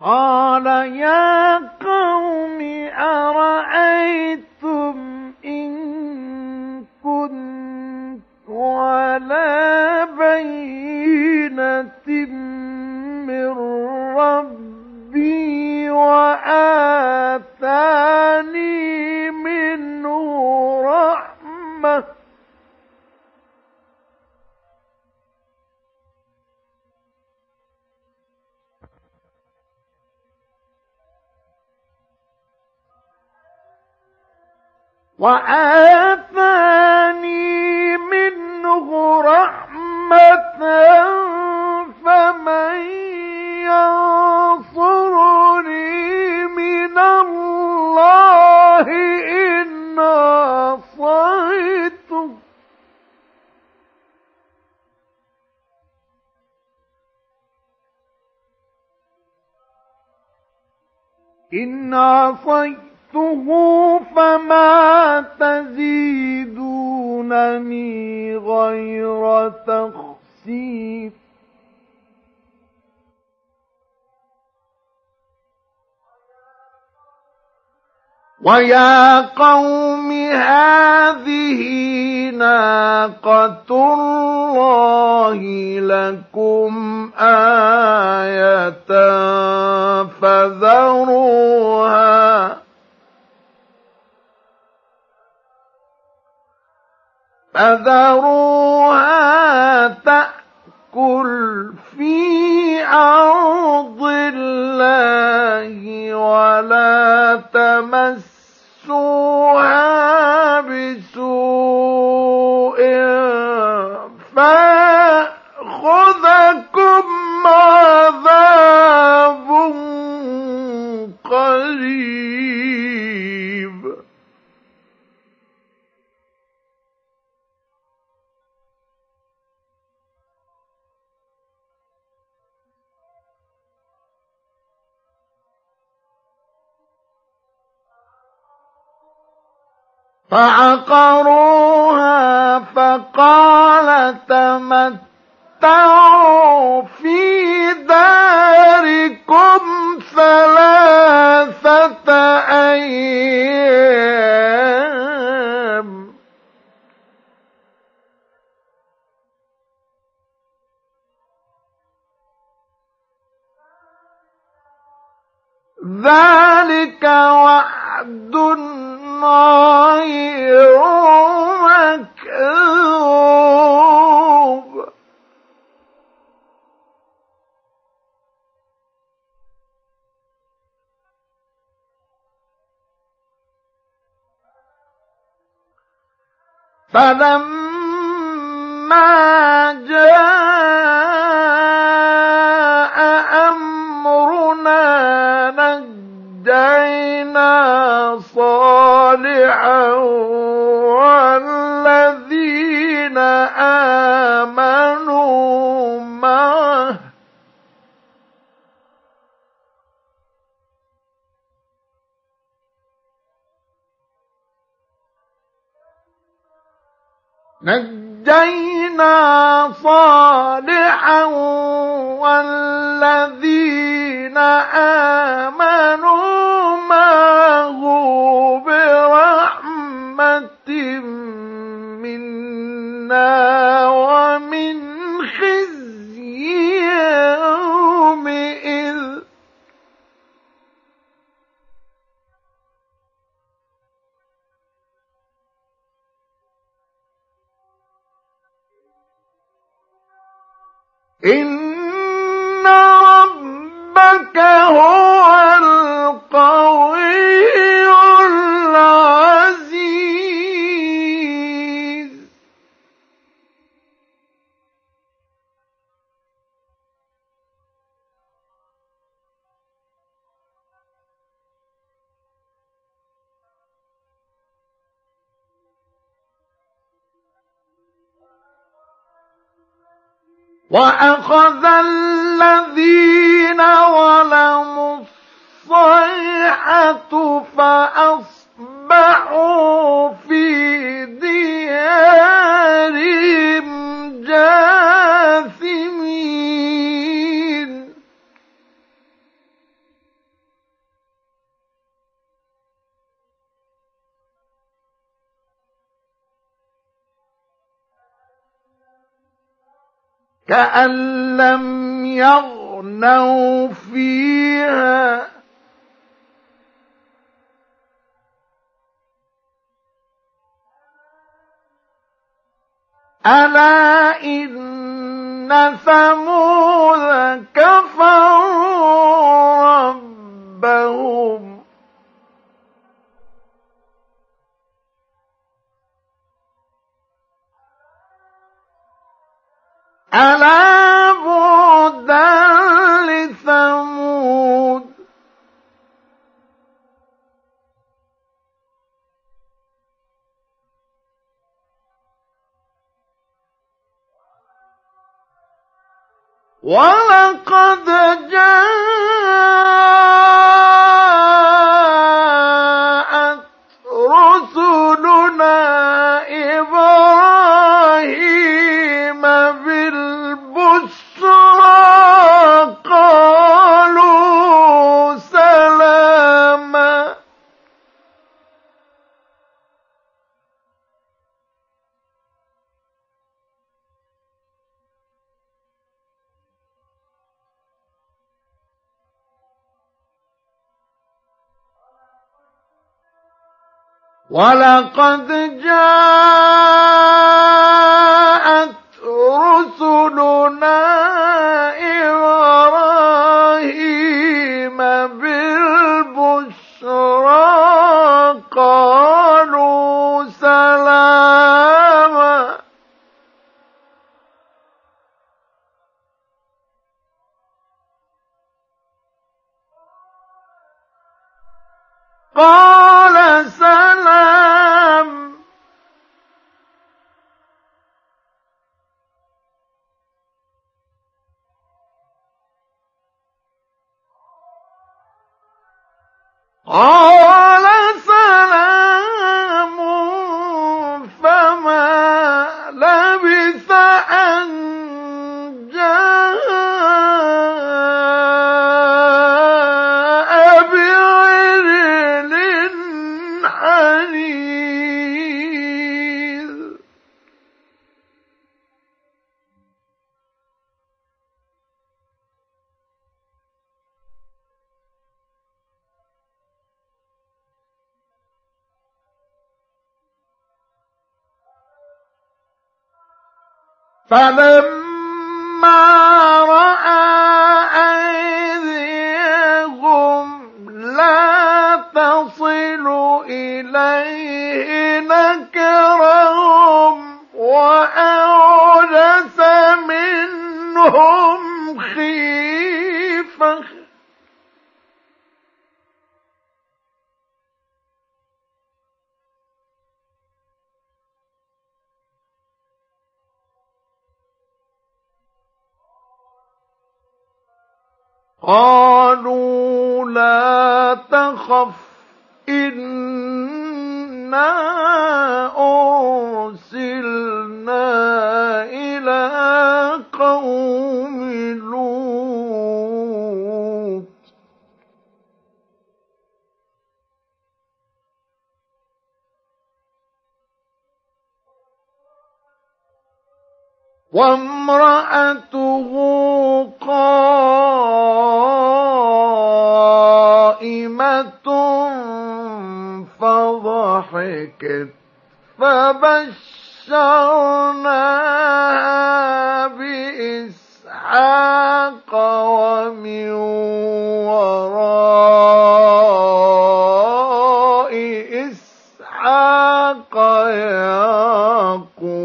قال يا قوم أرأيتم إن كنت على بينة من ربي وآتاني منه رحمة فمن ينصرني من الله إن عصيته فما تزيدونني غير تخسير ويا قوم هذه ناقة الله لكم آية فذروها تأكل في أرض الله ولا تمسوها بسوء فيأخذكم عذاب قريب فعقروها فقال تمتعوا في داركم 3 أيام ذلك وعد غير مكذوب فلما جاء أمرنا نجينا صالحا والذين آمنوا معه برحمة منا ومن خزي يومئذ إن ربك هو القوي العزيز وأخذ الذين ظلموا الصيحة فأصبحوا في ديارهم جاثمين كأن لم يغنوا فيها ألا إن ثمود كفروا ربهم ألا بعدا لثمود ولقد جاءت رسلنا إبراهيم بالبشرى قالوا سلاما ولقد جاءت رسلنا إبراهيم بالبشرى قالوا سلاما قال سلام قال سلام فما لبث أن جاء بعجل حنيذ فلما رأى أيديهم لا تصل إليه نكرهم وأوجس منهم خيفة قالوا لا تخف إنا أرسلنا إلى قوم لوط وامرأته قائمة فضحكت فبشرناها بإسحاق ومن وراء إسحاق يعقوب